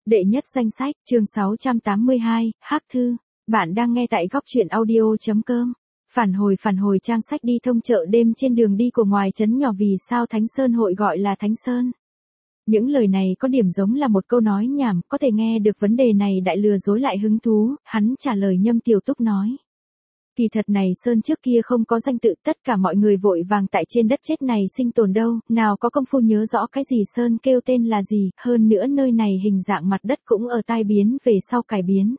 Đệ nhất danh sách, chương 682, Hắc thư. Bạn đang nghe tại góc truyện audio.com. Phản hồi trang sách đi thông chợ đêm trên đường đi của ngoài trấn nhỏ vì sao Thánh Sơn hội gọi là Thánh Sơn. Những lời này có điểm giống là một câu nói nhảm, có thể nghe được vấn đề này đại lừa dối lại hứng thú, hắn trả lời Nhâm Tiểu Túc nói. Kỳ thật này Sơn trước kia không có danh tự, tất cả mọi người vội vàng tại trên đất chết này sinh tồn đâu, nào có công phu nhớ rõ cái gì Sơn kêu tên là gì, hơn nữa nơi này hình dạng mặt đất cũng ở tai biến về sau cải biến.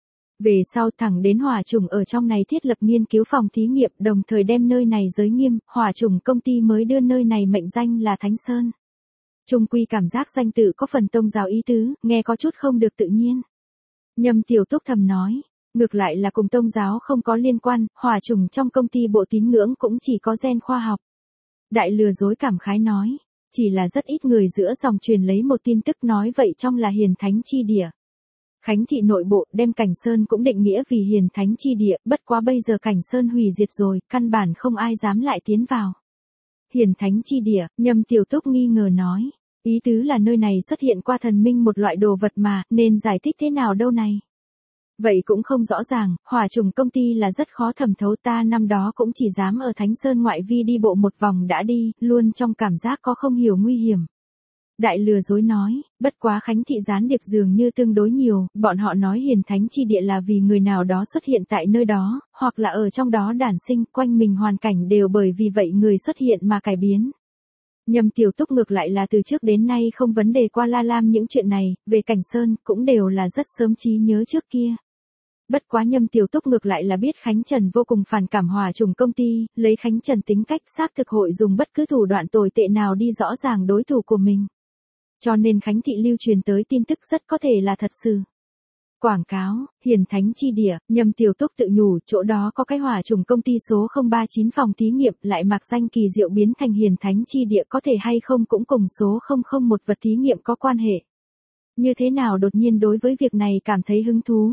Về sau thẳng đến hỏa trùng ở trong này thiết lập nghiên cứu phòng thí nghiệm đồng thời đem nơi này giới nghiêm, hỏa trùng công ty mới đưa nơi này mệnh danh là Thánh Sơn. Trung quy cảm giác danh tự có phần tôn giáo ý tứ, nghe có chút không được tự nhiên. Nhâm Tiểu Túc thầm nói. Ngược lại là cùng tôn giáo không có liên quan, hỏa trùng trong công ty bộ tín ngưỡng cũng chỉ có gen khoa học. Đại lừa dối cảm khái nói, chỉ là rất ít người giữa dòng truyền lấy một tin tức nói vậy trong là hiền thánh chi địa. Khánh thị nội bộ đem Cảnh Sơn cũng định nghĩa vì hiền thánh chi địa, bất quá bây giờ Cảnh Sơn hủy diệt rồi, căn bản không ai dám lại tiến vào. Hiền thánh chi địa, Nhâm Tiểu Túc nghi ngờ nói, ý tứ là nơi này xuất hiện qua thần minh một loại đồ vật mà, nên giải thích thế nào đâu này. Vậy cũng không rõ ràng, hỏa trùng công ty là rất khó thẩm thấu ta năm đó cũng chỉ dám ở Thánh Sơn ngoại vi đi bộ một vòng đã đi, luôn trong cảm giác có không hiểu nguy hiểm. Đại lừa dối nói, bất quá Khánh thị gián điệp dường như tương đối nhiều, bọn họ nói hiền thánh chi địa là vì người nào đó xuất hiện tại nơi đó, hoặc là ở trong đó đản sinh, quanh mình hoàn cảnh đều bởi vì vậy người xuất hiện mà cải biến. Nhâm Tiểu Túc ngược lại là từ trước đến nay không vấn đề qua la lam những chuyện này, về Cảnh Sơn cũng đều là rất sớm trí nhớ trước kia. Bất quá Nhâm Tiểu Túc ngược lại là biết Khánh Trần vô cùng phản cảm hỏa trùng công ty, lấy Khánh Trần tính cách xác thực hội dùng bất cứ thủ đoạn tồi tệ nào đi rõ ràng đối thủ của mình. Cho nên Khánh thị lưu truyền tới tin tức rất có thể là thật sự. Quảng cáo, hiền thánh chi địa, Nhâm Tiểu Túc tự nhủ, chỗ đó có cái hỏa trùng công ty số 039 phòng thí nghiệm lại mặc danh kỳ diệu biến thành hiền thánh chi địa có thể hay không cũng cùng số 001 vật thí nghiệm có quan hệ. Như thế nào đột nhiên đối với việc này cảm thấy hứng thú?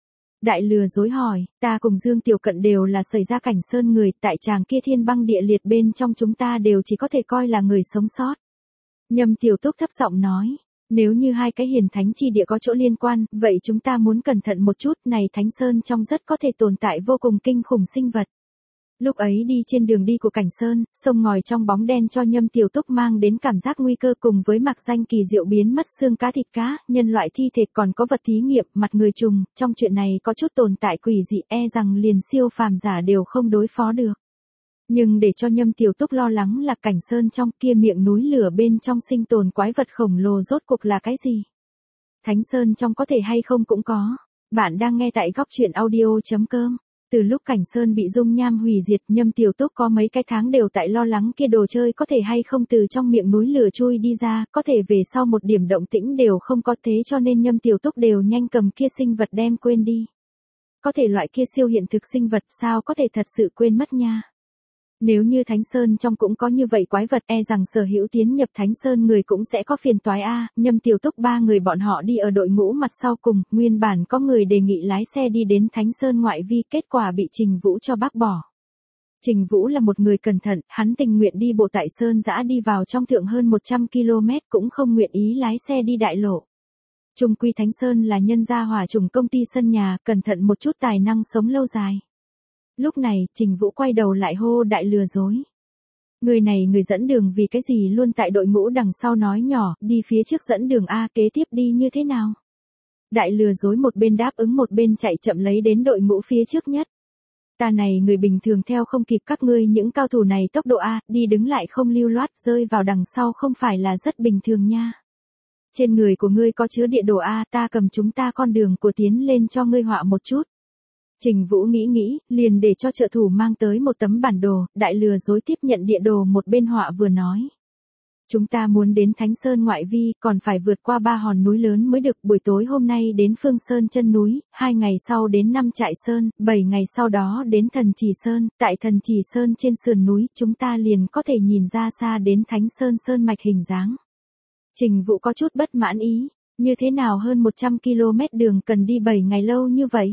Đại lừa dối hỏi, ta cùng Dương Tiểu Cận đều là xảy ra Cảnh Sơn người, tại tràng kia thiên băng địa liệt bên trong chúng ta đều chỉ có thể coi là người sống sót. Nhâm Tiểu Túc thấp giọng nói, nếu như hai cái hiền thánh chi địa có chỗ liên quan, vậy chúng ta muốn cẩn thận một chút, này Thánh Sơn trong rất có thể tồn tại vô cùng kinh khủng sinh vật. Lúc ấy đi trên đường đi của Cảnh Sơn, sông ngòi trong bóng đen cho Nhâm Tiểu Túc mang đến cảm giác nguy cơ cùng với mặc danh kỳ diệu biến mất xương cá thịt cá, nhân loại thi thể còn có vật thí nghiệm, mặt người trùng, trong chuyện này có chút tồn tại quỷ dị rằng liền siêu phàm giả đều không đối phó được. Nhưng để cho Nhâm Tiểu Túc lo lắng là Cảnh Sơn trong kia miệng núi lửa bên trong sinh tồn quái vật khổng lồ rốt cuộc là cái gì? Thánh Sơn trong có thể hay không cũng có. Bạn đang nghe tại góc truyện audio.com. Từ lúc Cảnh Sơn bị dung nham hủy diệt, Nhâm Tiểu Túc có mấy cái tháng đều tại lo lắng kia đồ chơi có thể hay không từ trong miệng núi lửa chui đi ra, có thể về sau một điểm động tĩnh đều không có thế cho nên Nhâm Tiểu Túc đều nhanh cầm kia sinh vật đem quên đi. Có thể loại kia siêu hiện thực sinh vật sao có thể thật sự quên mất nha. Nếu như Thánh Sơn trong cũng có như vậy quái vật rằng sở hữu tiến nhập Thánh Sơn người cũng sẽ có phiền toái Nhâm Tiểu Túc ba người bọn họ đi ở đội ngũ mặt sau cùng, nguyên bản có người đề nghị lái xe đi đến Thánh Sơn ngoại vi, kết quả bị Trình Vũ cho bác bỏ. Trình Vũ là một người cẩn thận, hắn tình nguyện đi bộ tại Sơn dã đi vào trong thượng hơn 100 km cũng không nguyện ý lái xe đi đại lộ. Trung quy Thánh Sơn là nhân gia hỏa trùng công ty sân nhà, cẩn thận một chút tài năng sống lâu dài. Lúc này, Trình Vũ quay đầu lại hô đại lừa dối. Người này người dẫn đường vì cái gì luôn tại đội ngũ đằng sau nói nhỏ, đi phía trước dẫn đường kế tiếp đi như thế nào? Đại lừa dối một bên đáp ứng một bên chạy chậm lấy đến đội ngũ phía trước nhất. Ta này người bình thường theo không kịp các ngươi những cao thủ này tốc độ đi đứng lại không lưu loát rơi vào đằng sau không phải là rất bình thường nha. Trên người của ngươi có chứa địa đồ ta cầm chúng ta con đường của tiến lên cho ngươi họa một chút. Trình Vũ nghĩ, liền để cho trợ thủ mang tới một tấm bản đồ, đại lừa dối tiếp nhận địa đồ một bên họa vừa nói. Chúng ta muốn đến Thánh Sơn ngoại vi, còn phải vượt qua 3 hòn núi lớn mới được, buổi tối hôm nay đến Phương Sơn chân núi, 2 ngày sau đến Năm Trại Sơn, 7 ngày sau đó đến Thần Trì Sơn, tại Thần Trì Sơn trên sườn núi, chúng ta liền có thể nhìn ra xa đến Thánh Sơn sơn mạch hình dáng. Trình Vũ có chút bất mãn ý, như thế nào hơn 100 km đường cần đi 7 ngày lâu như vậy?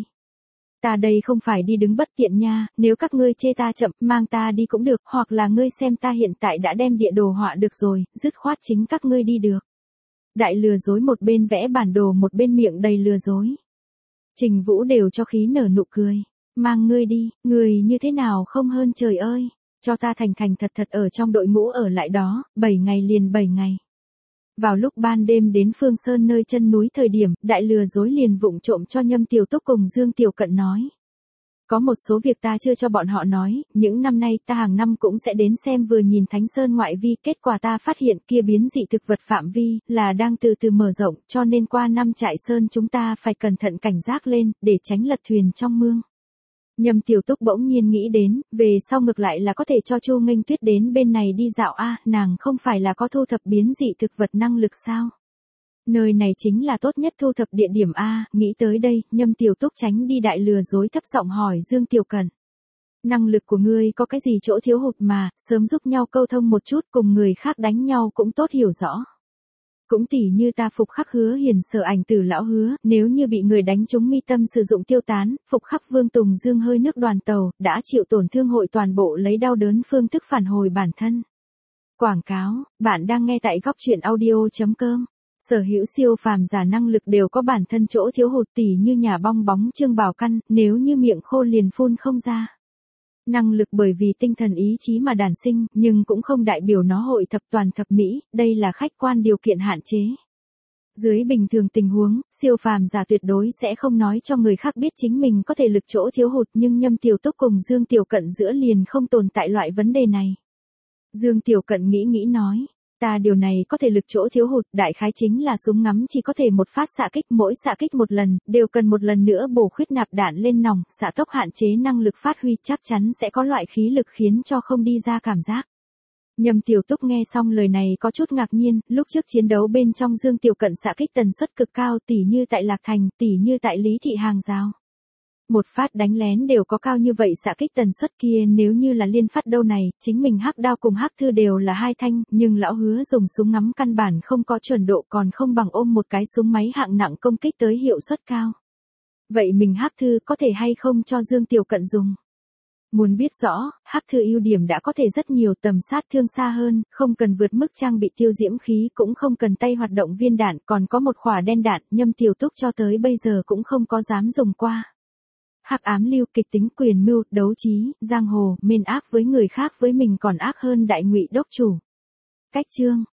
Ta đây không phải đi đứng bất tiện nha, nếu các ngươi chê ta chậm, mang ta đi cũng được, hoặc là ngươi xem ta hiện tại đã đem địa đồ họa được rồi, dứt khoát chính các ngươi đi được. đại lừa dối một bên vẽ bản đồ một bên miệng đầy lừa dối. Trình Vũ đều cho khí nở nụ cười. Mang ngươi đi, người như thế nào không hơn trời ơi. Cho ta thành thành thật thật ở trong đội ngũ ở lại đó, 7 ngày liền 7 ngày. Vào lúc ban đêm đến Phương Sơn nơi chân núi thời điểm, đại lừa dối liền vụng trộm cho Nhâm Tiểu Túc cùng Dương Tiểu Cận nói. Có một số việc ta chưa cho bọn họ nói, những năm nay ta hàng năm cũng sẽ đến xem vừa nhìn Thánh Sơn ngoại vi, kết quả ta phát hiện kia biến dị thực vật phạm vi, là đang từ từ mở rộng, cho nên qua năm trại Sơn chúng ta phải cẩn thận cảnh giác lên, để tránh lật thuyền trong mương. Nhâm Tiểu Túc bỗng nhiên nghĩ đến, về sau ngược lại là có thể cho Chu Nghênh Tuyết đến bên này đi dạo nàng không phải là có thu thập biến dị thực vật năng lực sao? Nơi này chính là tốt nhất thu thập địa điểm nghĩ tới đây, Nhâm Tiểu Túc tránh đi đại lừa dối thấp giọng hỏi Dương Tiểu Cẩn. Năng lực của ngươi có cái gì chỗ thiếu hụt mà, sớm giúp nhau câu thông một chút cùng người khác đánh nhau cũng tốt hiểu rõ. Cũng tỉ như ta Phục Khắc Hứa Hiền Sở Ảnh Tử lão hứa, nếu như bị người đánh trúng mi tâm sử dụng tiêu tán, Phục Khắc Vương Tùng Dương hơi nước đoàn tàu, đã chịu tổn thương hội toàn bộ lấy đau đớn phương thức phản hồi bản thân. Quảng cáo, bạn đang nghe tại góc truyện audio.com. Sở hữu siêu phàm giả năng lực đều có bản thân chỗ thiếu hụt tỉ như nhà bong bóng Trương Bảo Căn, nếu như miệng khô liền phun không ra. Năng lực bởi vì tinh thần ý chí mà đản sinh, nhưng cũng không đại biểu nó hội thập toàn thập mỹ, đây là khách quan điều kiện hạn chế. Dưới bình thường tình huống, siêu phàm giả tuyệt đối sẽ không nói cho người khác biết chính mình có thể lực chỗ thiếu hụt, nhưng Nhâm Tiểu Túc cùng Dương Tiểu Cận giữa liền không tồn tại loại vấn đề này. Dương Tiểu Cận nghĩ nói. Ta điều này có thể lực chỗ thiếu hụt, đại khái chính là súng ngắm chỉ có thể một phát xạ kích, mỗi xạ kích một lần, đều cần một lần nữa bổ khuyết nạp đạn lên nòng, xạ tốc hạn chế năng lực phát huy, chắc chắn sẽ có loại khí lực khiến cho không đi ra cảm giác. Nhâm Tiểu Túc nghe xong lời này có chút ngạc nhiên, lúc trước chiến đấu bên trong Dương Tiểu Cận xạ kích tần suất cực cao, tỉ như tại Lạc Thành, tỉ như tại Lý Thị Hàng Giao. Một phát đánh lén đều có cao như vậy xạ kích tần suất kia, nếu như là liên phát đâu này, chính mình Hắc Đao cùng Hắc Thư đều là 2 thanh, nhưng lão hứa dùng súng ngắm căn bản không có chuẩn độ, còn không bằng ôm một cái súng máy hạng nặng công kích tới hiệu suất cao. Vậy mình Hắc Thư có thể hay không cho Dương Tiểu Cận dùng? Muốn biết rõ, Hắc Thư ưu điểm đã có thể rất nhiều, tầm sát thương xa hơn, không cần vượt mức trang bị tiêu diễm khí, cũng không cần tay hoạt động viên đạn, còn có một khỏa đen đạn, Nhâm Tiểu Túc cho tới bây giờ cũng không có dám dùng qua. Hắc ám lưu, kịch tính, quyền mưu, đấu trí, giang hồ, mên ác với người khác với mình còn ác hơn đại ngụy đốc chủ. Cách chương